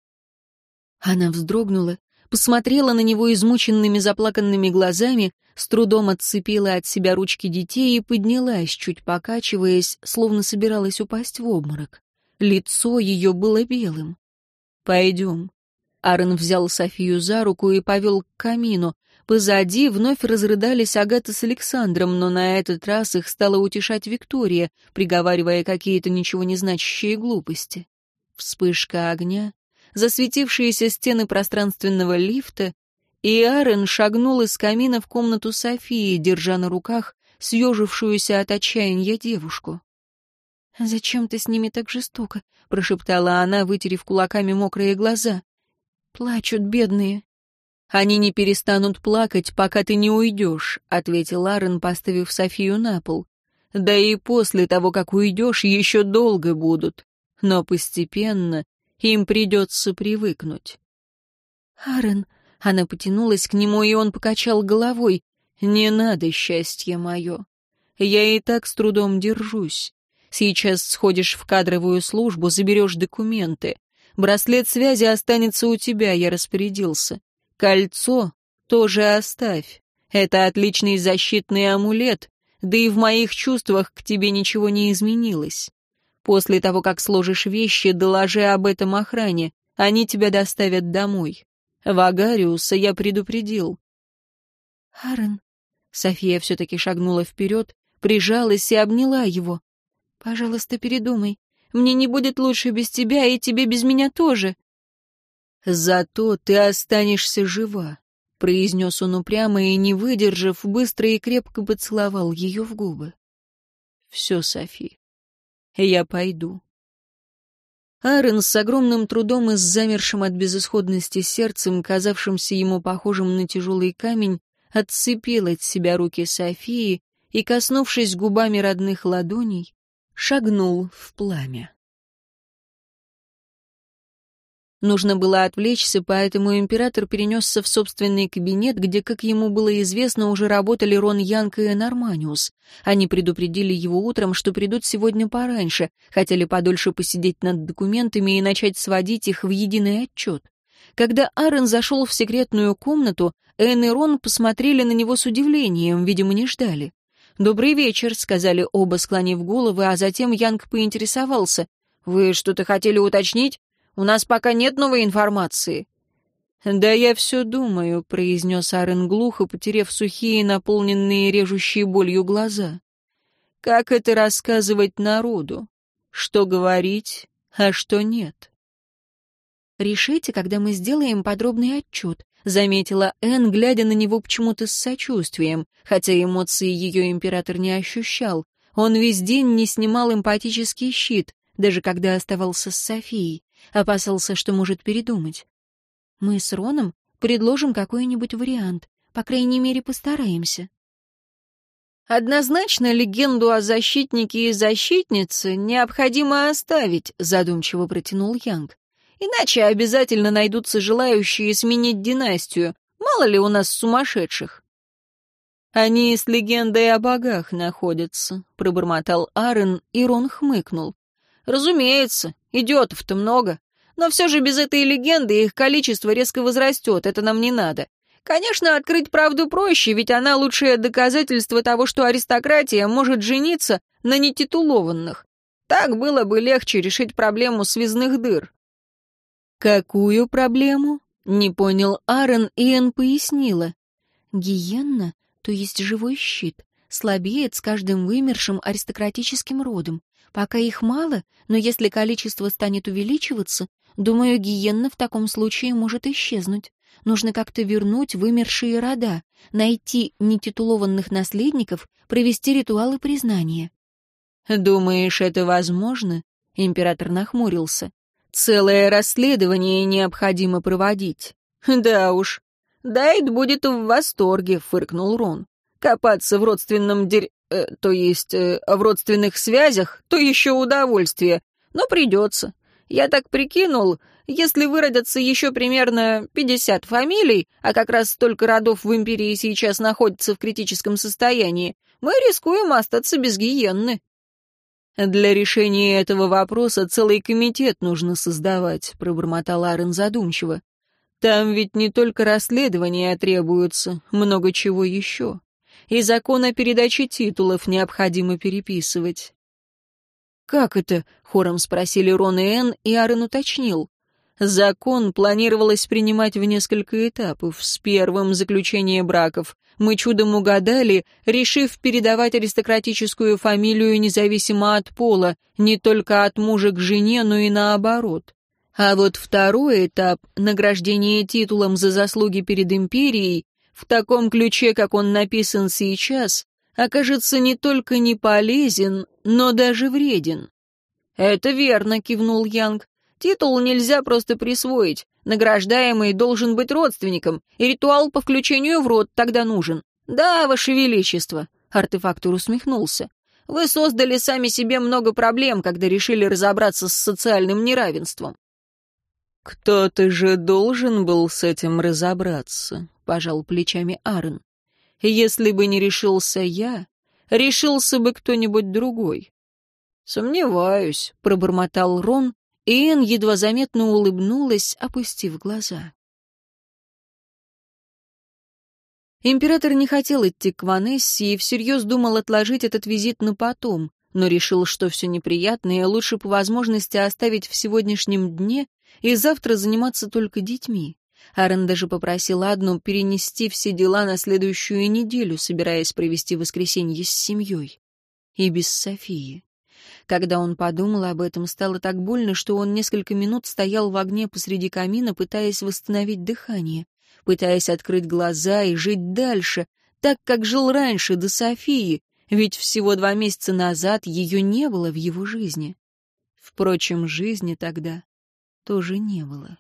S1: Она вздрогнула, посмотрела на него измученными заплаканными глазами, с трудом отцепила от себя ручки детей и поднялась, чуть покачиваясь, словно собиралась упасть в обморок. Лицо ее было белым. «Пойдем». Аарон взял Софию за руку и повел к камину. Позади вновь разрыдались Агата с Александром, но на этот раз их стала утешать Виктория, приговаривая какие-то ничего не значащие глупости. Вспышка огня, засветившиеся стены пространственного лифта, и Аарон шагнул из камина в комнату Софии, держа на руках съежившуюся от отчаяния девушку. «Зачем ты с ними так жестоко?» — прошептала она, вытерев кулаками мокрые глаза. «Плачут, бедные». «Они не перестанут плакать, пока ты не уйдешь», — ответил Аарон, поставив Софию на пол. «Да и после того, как уйдешь, еще долго будут. Но постепенно им придется привыкнуть». «Аарон», — она потянулась к нему, и он покачал головой. «Не надо, счастье мое. Я и так с трудом держусь. Сейчас сходишь в кадровую службу, заберешь документы. Браслет связи останется у тебя, я распорядился. Кольцо тоже оставь. Это отличный защитный амулет, да и в моих чувствах к тебе ничего не изменилось. После того, как сложишь вещи, доложи об этом охране, они тебя доставят домой. Вагариуса я предупредил». «Аарон», — София все-таки шагнула вперед, прижалась и обняла его. «Пожалуйста, передумай. Мне не будет лучше без тебя, и тебе без меня тоже». «Зато ты останешься жива», — произнес он упрямо и, не выдержав, быстро и крепко поцеловал ее в губы. «Все, Софи, я пойду». Аарон с огромным трудом и с замершим от безысходности сердцем, казавшимся ему похожим на тяжелый камень, отцепил от себя руки Софии и, коснувшись губами родных ладоней, шагнул в пламя. Нужно было отвлечься, поэтому император перенесся в собственный кабинет, где, как ему было известно, уже работали Рон Янг и Энарманиус. Они предупредили его утром, что придут сегодня пораньше, хотели подольше посидеть над документами и начать сводить их в единый отчет. Когда Аарон зашел в секретную комнату, Эн и Рон посмотрели на него с удивлением, видимо, не ждали. «Добрый вечер», — сказали оба, склонив головы, а затем Янг поинтересовался. «Вы что-то хотели уточнить? У нас пока нет новой информации». «Да я все думаю», — произнес Аарон глухо, потеряв сухие, наполненные режущей болью глаза. «Как это рассказывать народу? Что говорить, а что нет?» «Решите, когда мы сделаем подробный отчет», — заметила Энн, глядя на него почему-то с сочувствием, хотя эмоции ее император не ощущал. Он весь день не снимал эмпатический щит, даже когда оставался с Софией, опасался, что может передумать. «Мы с Роном предложим какой-нибудь вариант, по крайней мере, постараемся».
S2: «Однозначно легенду о защитнике и защитнице необходимо оставить», — задумчиво протянул Янг. «Иначе обязательно найдутся желающие сменить династию. Мало ли у нас сумасшедших».
S1: «Они с легендой о богах находятся», — пробормотал Аарон, и Рон хмыкнул.
S2: «Разумеется, идиотов-то много. Но все же без этой легенды их количество резко возрастет, это нам не надо. Конечно, открыть правду проще, ведь она лучшее доказательство того, что аристократия может жениться на нетитулованных. Так было бы легче решить проблему связных дыр».
S1: «Какую проблему?» — не понял Аарон, и Энн пояснила.
S2: «Гиенна, то есть живой щит, слабеет с каждым вымершим аристократическим родом. Пока их мало, но если количество станет увеличиваться, думаю, гиенна в таком случае может исчезнуть. Нужно как-то вернуть вымершие рода, найти нетитулованных наследников, провести ритуалы признания».
S1: «Думаешь, это возможно?» — император нахмурился. «Целое расследование необходимо проводить». «Да уж. Дайт будет в восторге», — фыркнул Рон. «Копаться в родственном дерь... Э, то есть э, в родственных связях, то еще удовольствие. Но придется. Я так прикинул, если выродятся еще примерно пятьдесят фамилий, а как раз столько родов в империи сейчас находится в критическом состоянии, мы рискуем остаться без гиенны». «Для решения этого вопроса целый комитет нужно создавать», — пробормотал Аарон задумчиво. «Там ведь не только расследования требуются, много чего еще. И закон о передаче титулов необходимо переписывать». «Как это?» — хором спросили Рон и Энн, и Аарон уточнил. «Закон планировалось принимать в несколько этапов. С первым — заключение браков. Мы чудом угадали, решив передавать аристократическую фамилию независимо от пола, не только от мужа к жене, но и наоборот. А вот второй этап — награждение титулом за заслуги перед империей, в таком ключе, как он написан сейчас, окажется не только не полезен, но даже вреден». «Это верно», — кивнул Янг. «Титул нельзя просто присвоить. Награждаемый должен быть родственником, и ритуал по включению в род тогда нужен. Да, Ваше Величество», — артефактор усмехнулся. «Вы создали сами себе много проблем, когда решили разобраться с социальным неравенством». «Кто-то же должен был с этим разобраться», — пожал плечами Аарон. «Если бы не решился я, решился бы кто-нибудь другой».
S2: «Сомневаюсь», — пробормотал Рон, и Энн едва заметно улыбнулась, опустив глаза. Император не хотел идти к Ванессе и всерьез думал отложить этот визит на потом, но решил, что все неприятное лучше по возможности оставить в сегодняшнем дне и завтра заниматься только детьми. Аарон даже попросил Адну перенести все дела на следующую неделю, собираясь провести воскресенье с семьей. И без Софии. Когда он подумал об этом, стало так больно, что он несколько минут стоял в огне посреди камина, пытаясь восстановить дыхание, пытаясь открыть глаза и жить дальше, так, как жил раньше, до Софии, ведь всего два месяца назад ее не было в его жизни. Впрочем, жизни тогда тоже не было.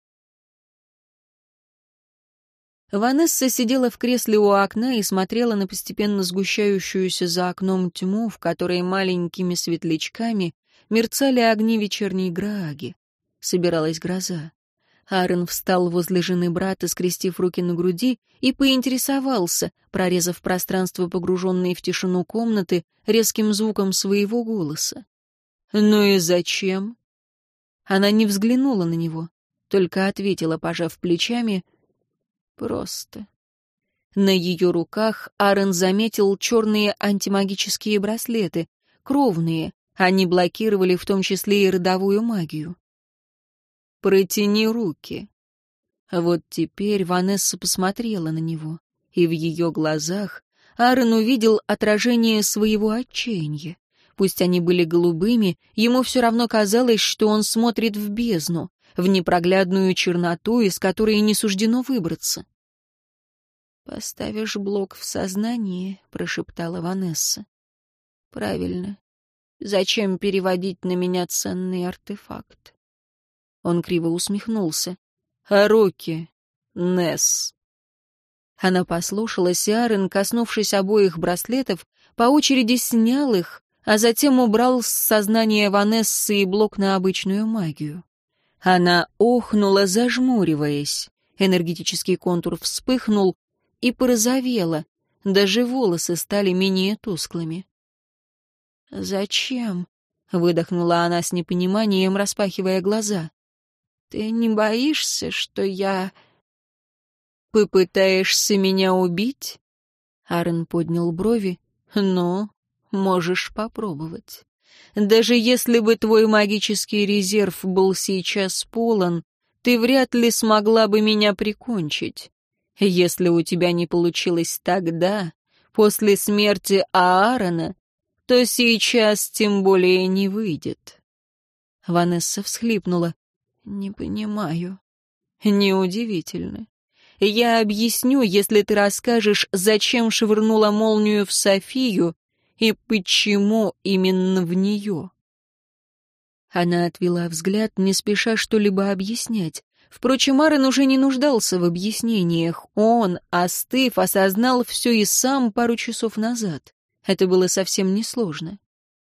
S2: Ванесса сидела в кресле у окна и смотрела на постепенно сгущающуюся за окном тьму, в которой маленькими светлячками мерцали огни вечерней Грааги. Собиралась гроза. Аарон встал возле жены брата, скрестив руки на груди, и поинтересовался, прорезав пространство, погруженное в тишину комнаты, резким звуком своего голоса. «Ну и зачем?» Она не взглянула на него, только ответила, пожав плечами: «Просто». На ее руках Аарон заметил черные антимагические браслеты, кровные, они блокировали в том числе и родовую магию. «Протяни руки». Вот теперь Ванесса посмотрела на него, и в ее глазах Аарон увидел отражение своего отчаяния. Пусть они были голубыми, ему все равно казалось, что он смотрит в бездну, в непроглядную черноту, из которой не суждено выбраться. «Поставишь блок в сознании», — прошептала Ванесса. «Правильно. Зачем переводить на меня ценный артефакт?» Он криво усмехнулся. «А руки, Несс?» Она послушалась, и Аарон, коснувшись обоих браслетов, по очереди снял их, а затем убрал с сознания Ванессы и блок на обычную магию. Она охнула, зажмуриваясь. Энергетический контур вспыхнул и порозовела, даже волосы стали менее тусклыми. «Зачем?» — выдохнула она с непониманием, распахивая глаза. «Ты не боишься, что я...» «Попытаешься меня убить?» Аарон поднял брови. «Ну, можешь попробовать. Даже если бы твой магический резерв был сейчас полон,
S1: ты вряд ли смогла бы меня прикончить. Если у тебя не получилось тогда, после смерти Аарона, то сейчас тем более не выйдет». Ванесса всхлипнула. «Не понимаю». «Неудивительно. Я объясню, если ты расскажешь, зачем швырнула молнию в Софию и почему именно в нее». Она отвела взгляд, не спеша что-либо объяснять. Впрочем, Аарон уже не нуждался в объяснениях. Он, остыв, осознал все и сам пару часов назад. Это было совсем несложно.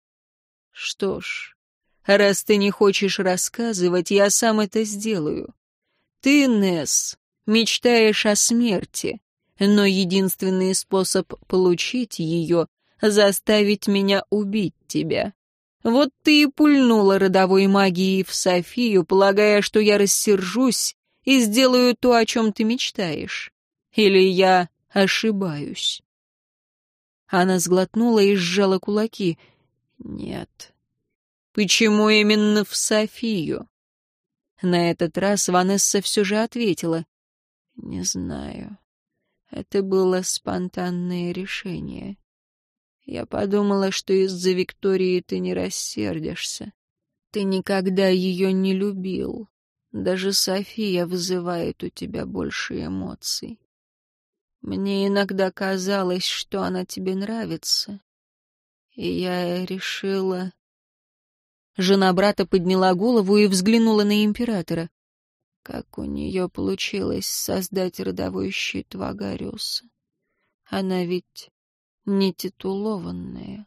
S1: «Что ж, раз ты не хочешь рассказывать, я сам это сделаю. Ты, Несс, мечтаешь о смерти, но единственный способ получить ее — заставить меня убить тебя. Вот ты и пульнула родовой магией в Софию, полагая, что я рассержусь и сделаю то, о чем ты мечтаешь. Или я ошибаюсь?» Она сглотнула и сжала кулаки. «Нет. Почему именно в Софию?» На этот раз Ванесса все же ответила. «Не знаю. Это было спонтанное решение. Я подумала, что из-за Виктории ты не рассердишься. Ты никогда ее не любил. Даже София вызывает у тебя больше эмоций. Мне иногда казалось, что она тебе нравится. И я решила...» Жена брата подняла голову и взглянула на императора. Как у нее получилось создать родовой щит Вагариуса? Она ведь не титулованная.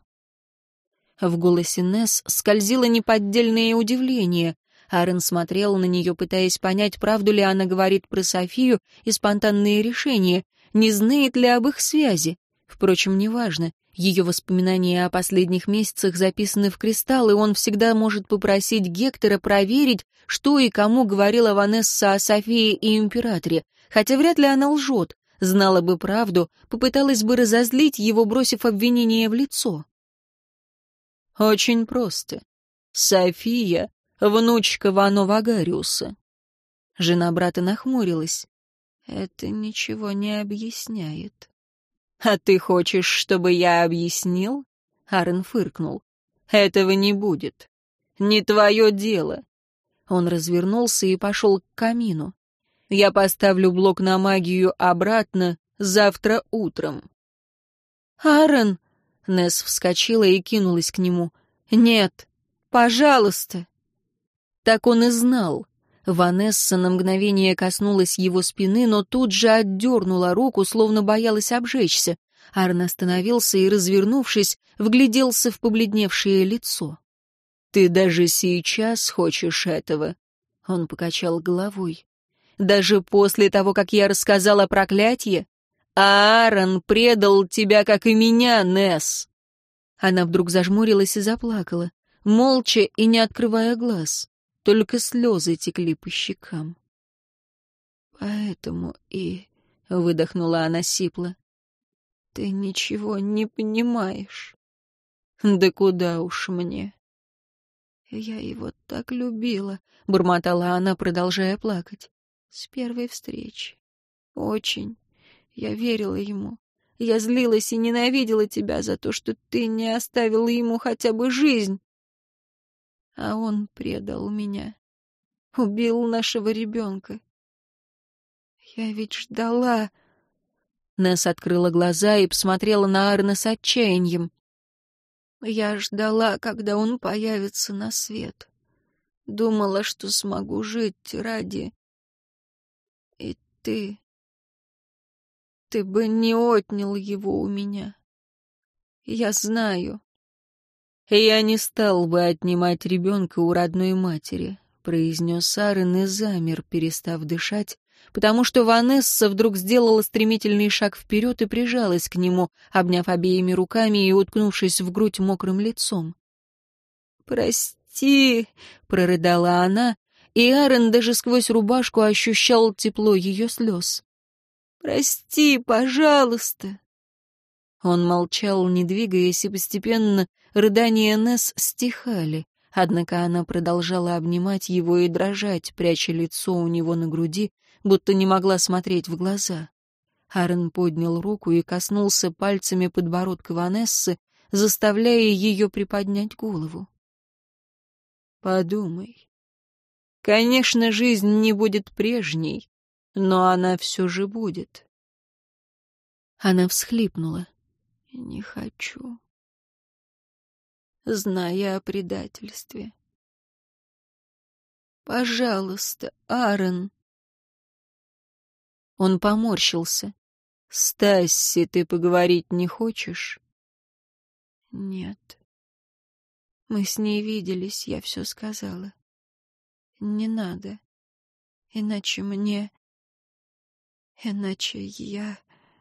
S1: В голосе Несс скользило неподдельное удивление. Аарон смотрел на нее, пытаясь понять, правду ли она говорит про Софию и спонтанные решения, не знает ли об их связи. Впрочем, неважно. Ее воспоминания о последних месяцах записаны в кристалл, и он всегда может попросить Гектора проверить, что и кому говорила Ванесса о Софии и императоре, хотя вряд ли она лжет. Знала бы правду, попыталась бы разозлить его, бросив обвинение в лицо. «Очень просто. София — внучка Вано Вагариуса». Жена брата нахмурилась. «Это ничего не объясняет». «А ты хочешь, чтобы я объяснил?» Аарон фыркнул. «Этого не будет. Не твое дело». Он развернулся и пошел к камину. «Я поставлю блок на магию обратно завтра утром». «Аарон!» — Несс вскочила и кинулась к нему. «Нет, пожалуйста!» Так он и знал. Ванесса на мгновение коснулась его спины, но тут же отдернула руку, словно боялась обжечься. Аарон остановился и, развернувшись, вгляделся в побледневшее лицо. «Ты даже сейчас хочешь этого?» Он покачал головой. «Даже после того, как я рассказала проклятие? Аарон предал тебя, как и меня, Несс!» Она вдруг зажмурилась и заплакала, молча и не открывая глаз. Только слезы текли по щекам. «Поэтому и...» — выдохнула она сипло. «Ты ничего не понимаешь». «Да куда уж мне». «Я его так любила», — бормотала она, продолжая плакать. «С первой встречи. Очень. Я верила ему. Я злилась и ненавидела тебя за то, что ты не оставила ему хотя бы жизнь. А он предал меня. Убил нашего ребенка. Я ведь ждала...» Несс открыла глаза и посмотрела на Аарона с отчаянием. «Я ждала, когда он появится на свет. Думала, что смогу жить ради... И ты... Ты бы не отнял его у меня. Я знаю». «Я не стал бы отнимать ребенка у родной матери», — произнес Аарон и замер, перестав дышать, потому что Ванесса вдруг сделала стремительный шаг вперед и прижалась к нему, обняв обеими руками и уткнувшись в грудь мокрым лицом. «Прости», — прорыдала она, и Аарон даже сквозь рубашку ощущал тепло ее слез. «Прости, пожалуйста». Он молчал, не двигаясь, и постепенно рыдания Несс стихали. Однако она продолжала обнимать его и дрожать, пряча лицо у него на груди, будто не могла смотреть в глаза. Аарон поднял руку и коснулся пальцами подбородка Ванессы, заставляя ее приподнять голову. «Подумай. Конечно, жизнь не будет прежней, но она все же будет». Она всхлипнула. «Не хочу, зная о предательстве. Пожалуйста, Аарон». Он поморщился. «С Тасси ты поговорить не хочешь?» «Нет. Мы с ней виделись, я все сказала. Не надо. Иначе мне... Иначе я...»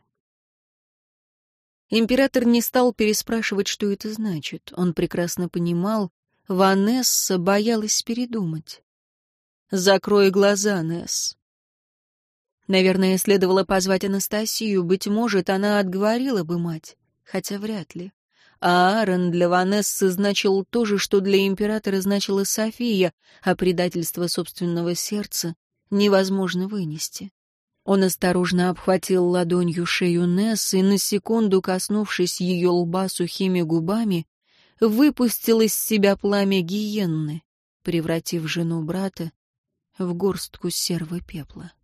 S1: Император не стал переспрашивать, что это значит. Он прекрасно понимал, Ванесса боялась передумать. «Закрой глаза, Несс». Наверное, следовало позвать Анастасию, быть может, она отговорила бы мать, хотя вряд ли. А Аарон для Ванессы значил то же, что для императора значила София, а предательство собственного сердца невозможно вынести. Он осторожно обхватил ладонью шею Несс и, на секунду коснувшись ее лба сухими губами, выпустил из себя пламя гиенны, превратив жену брата в горстку серого пепла.